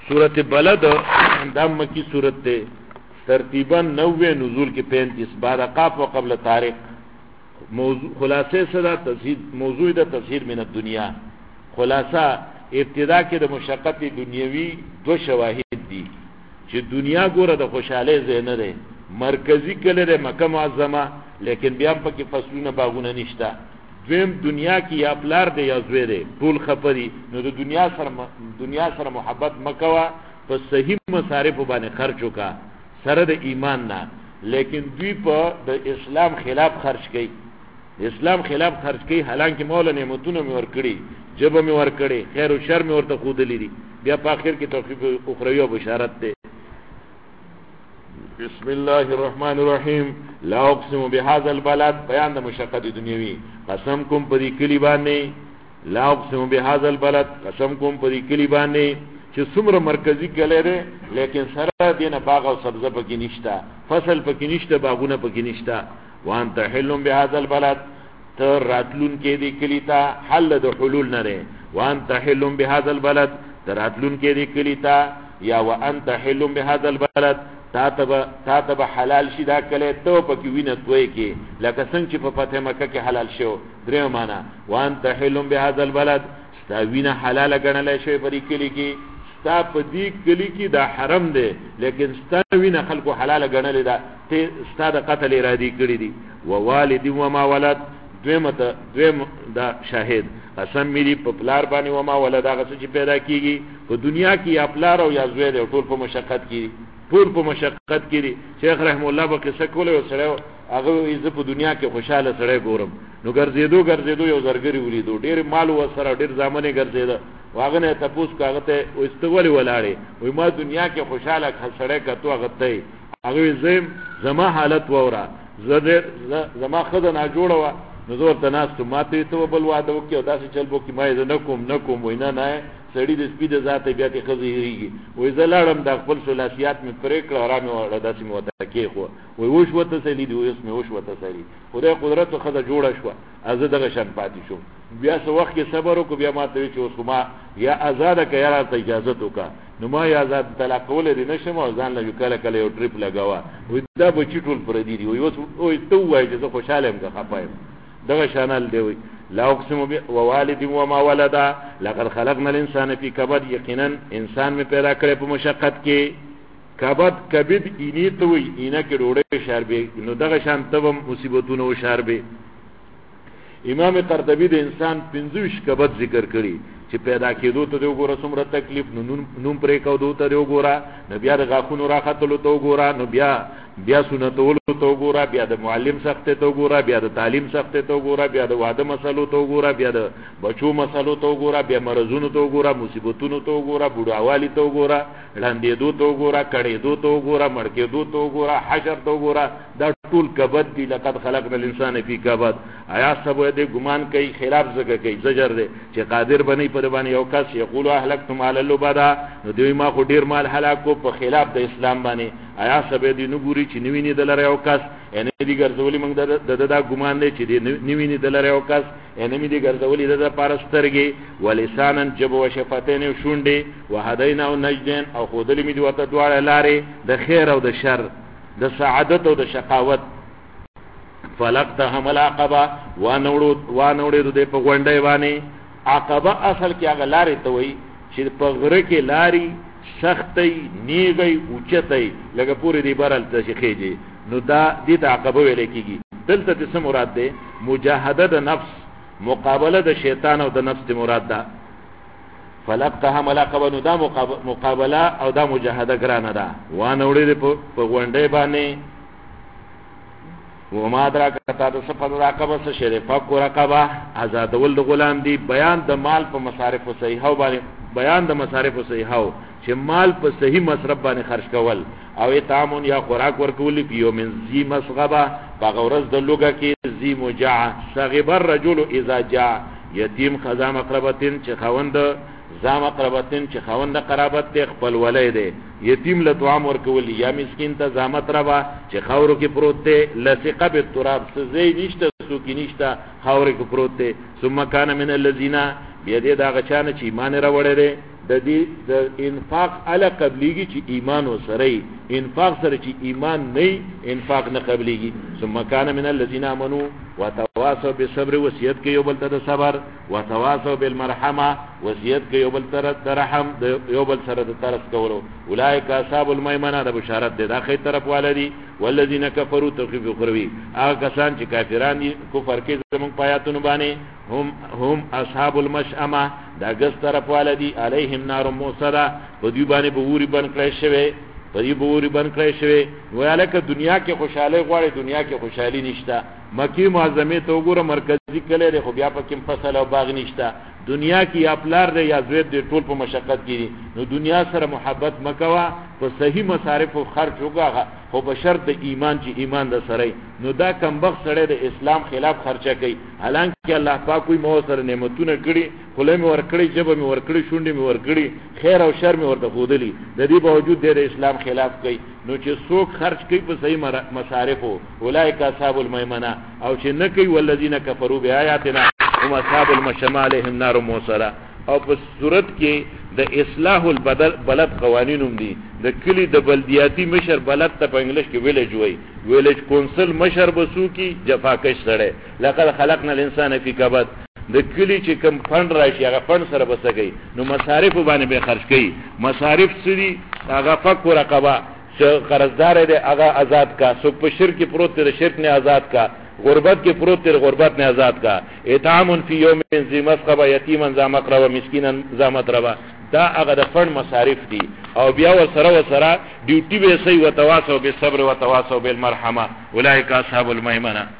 سورت بلد دام مکی سورت تے ترتیباً 90 نزول کی 35 بعد قاف و قبل طارق. خلاصے صدا موضوع دا تفسیر من الدنیا. خلاصہ ابتدا کې د مشقت دنیوي دو شواهد دي چې دنیا ګوره د خوشاله ځای نه دی، مرکزی کله د مکه معظمه، لیکن بیا پکې فصلونه باغونه نشته. دویم دنیا کې یا پلار دی یا زوی دی، ټول خپري. نو د دنیا سره محبت مکوا، په صحیح مصارف باندې خرج وکا سره د ایمان نه. لیکن دوی په د اسلام خلاف خرج کوي، اسلام خلاف خرج کوي، حالانکه مولا نعمتونه مې ورکړي، جبه مې ورکړي، خیر او شر مې ورته خودلې دي. بیا په اخر کې توفیق اخروی او بشارت ده. بسم الله الرحمن الرحیم. لا اقسم بهذا البلد، بیان د مشقت دنیوي. قسم کوم په دې کلی باندې، لا اقسم بهذا البلد، قسم کوم په دې کلی باندې چې څومره مرکزی کلی دی، لیکن سره دینه باغ او سبزه پکې نشته، فصل پکې نشته، باغونه پکې نشته. وانت حل بهذا البلد، تر راتلون کې دی کلی تا، حل د حلول نه دی. وانت حل بهذا البلد، تر راتلون کې دی کلی تا، یا وانت حل بهذا البلد، تا تب حلال شي دا کلی تو پکې وینه توي کې، لکه څنګه چې په فتح مکه کې حلال شو. دریم معنا وانت حل بهذا البلد، ستا وینه حلال ګڼل شي په دې کلی کې، ستا په دې کلی کې دا حرم دی، لیکن ستا وینه خلکو حلال ګڼل دا ته ستا د قتل ارادي کړی دي. ووالد وما ولد، دویم دا شاهد قسم میری په پلار باندې وما ولد، هغه څه چې پیدا کیږي په دنیا کې، یا پلار او یا زوی دی، ټول په مشقت کې، ټول په مشقت کې دي. شیخ رحم الله به قصه کوله، یو سره هغه یې په دنیا کې خوشاله سره ګورم، نو ګرځېدو یو زرګری ولیدو، ډېر مال و سره ډېر ځامنې ګرځېده. واغه نه تاسو کاغه ته واستولې ولاړې، وای ما دنیا کې خوشاله سره کتو هغه ته هغه زما حالت وره زما خدای نه جوړه و، نو زور ته ناس ته ماته ته بل واده وکي او داسې چل بو کې ما یې نه کوم وینا نه سړی د سپید ذات بیا ته خزيږي. وای زلاړم د خپل سلاسيات می پرې کړ، آرام وړه داسې مو ته کې خو وای وښ وته سړي دی، اوس می وښ وته سړي، خدای قدرت خدای جوړه شو، از دغه شان پاتې شو. بیا څو وخت کې صبر وکړ، بیا ماته چې اوس ما یا آزاد کړه، یا ته اجازه وکړه. نو ما یا آزاد طلاق کول دي نشم، او ځان له کله یو ټریپ لگاوا، وای دا به چټول پر دي وای اوس او ته وای چې زه خوشاله یم که خپایم. دغه شانل دی. وی لا اقسم بوالد وما ولد، لقد خلقنا الانسان في كبد، یقینا انسان می پیدا کړی په مشقت کې. کبد اینی ته وی، اینه کې ډوړې شاربې، نو دغه شان ته مصیبتونه او شاربې. امام قرطبی د انسان 25 کبد ذکر کړي چې پیدا کېدو ته وګوره څومره تکلیف، نوم پرې کو دو ته وګوره، نو بیا د غاخونو راختلو ته وګوره، نو بیا سنتولو ته وګوره، بیا د معلم سخت ته وګوره، بیا د تعلیم سخت ته وګوره، بیا د واده مسلو ته وګوره، بیا د بچو مسلو ته وګوره، بیا مرزونو ته وګوره، مصیبتونو ته وګوره، بوډاوالی ته وګوره، لاندېدو ته وګوره، کړېدو ته وګوره، مړکېدو ته وګوره، حشر ته وګوره. دا ټول کبد دي. لقد خلقنا الانسان فی کبد. آیا سبو دې ګمان کوي، خلاف زګه کوي، زجر دې چې قادر بنې پر باندې یو کس یقول اهلکتم علی اللبدا، نو دوی ما خو ډیر مال هلاک کو په خلاف د اسلام باندې. آیا سبو دې نو ګوري چې نیویني دلاره یو کس، ان دې ګرځولې موږ دا ګمان دی چې دې نیویني دلاره یو کس، ان مې دې ګرځولې د پارسترګي، ولسانن جب و شفتین شونډې، وهدینا او نجدین، او خودلې مې دوته دواړه لارې د خیر او د شر، د سعادت او د شقاوت. فلقت حمل عقبه، وانوړې دې په غونډې باندې. عقبه اصل کې هغه لارې ته وایي چې په غره کې لارې سختي نیغي اوچتي لکه پوری دی برل ته شيخيږي، نو دا دې ته عقبه ویل کېږي. دلته څه مراد ده؟ مجاهده د نفس، مقابله د شیطان او د نفس ته مراد ده. فلقتها ملعقبه، نو دا مقابله او دا مجاهده ګرانه ده. وانوړې په غونډې باندې. وما ادراک تا د صفات رقبه څه شری، فك رقبه، آزادول د غلام دی. بیان د مال په مصارف او صحیحو باندې، بیان د مصارف او صحیحو چې مال په صحیح مصرف باندې خرج کول، او اطعام یا خوراک ورکول، پیو من ذی مسغبه، بغورز د لوګه کې ذی مجاع، صغب الرجل اذا جاء، یتیم خزام اقربتین چې خوند زام اقربتین چې خوند قرابت ته خپل ولید، یتیم له طعام ورکول، یا مسکین ته زامت ربا چې خاورو کې پروت دی، لصق بالتراب، سزې نشته سوکی نشته، خاورو کې پروت دی. ثم کان من الذین، بیا دې دا غچانه چې ایمان راوړل دي، د دې د انفاق علی قبلیږي چې ایمان وسره انفاق سره چې ایمان نه انفاق نه قبلیږي ثم كان من الذين امنوا وتواصوا بالصبر وصیت کوي یو بل ته د صبر وتواصوا بالمرحمه وصیت کوي یو بل ته د رحم یو بل سره د طرف کولو اولئک اصحاب المیمنه د بشارت ده دا خې طرف والدي والذین کفروا تخفیف اخروی هغه کسان چې کافران دي کفر کې زمون پایاتونه باندې هم اصحاب المشأمه دا ګس طرف والدي علیهم نار موصده په دی باندې بوري بن کړی شوی په دی بوري بن کړی شوی ویاله دنیا کې خوشاله غواړي دنیا کې خوشحالي نشته مکی معظمه ته وګوره مرکزی کله خو بیا پکې فصل او باغ نشته دنیا کې یا پلار دی یا زوی دی ټول په مشقت کې نو دنیا سره محبت مکوا په صحیح مصارف او خرج وکړه خو په شرط د ایمان چې ایمان د سره نو دا کمبخت سره د اسلام خلاف خرچه کوي حالانکه الله پاک کوئی مو سره نعمتونه کړي خله مې ور کړی جبه مې ور کړی شونډې مې ور کړی خیر او شر مې ورته خودلی د دې باوجود د اسلام خلاف کوي نو چې څوک خرج کوي په صحیح مصارف اولئک اصحاب المیمنه او چې نه کوي والذین کفروا بیااتنا هم اصحاب المشأمه علیهم نار موصده او په صورت کې د اصلاح البلد قوانینوم دي د کلی د بلدیاتی مشر بلد ته په انګلیش کې ویلیج وای ویلیج کونسل مشر بسو کی جفاکش سره لقد خلقنا الانسان فی کبد د کلی چې کم فند راشي هغه فند سره بسګي نو مصارف باندې به خرج کړي مصارف سری هغه فق رقبه قرضدار دی هغه آزاد کا سو په شرک پروت دی شرک نه آزاد کا غربت کې پروت دی غربت نه آزاد کا اطعام فی یوم ذی مسغبه یتیما ذا مقربه مسکینا ذا متربه دا هغه د فند مصارف دي او بیا ور سره ډیوټي به سي وتواصو بالصبر وتواصو بالمرحمه اولئک اصحاب المیمنه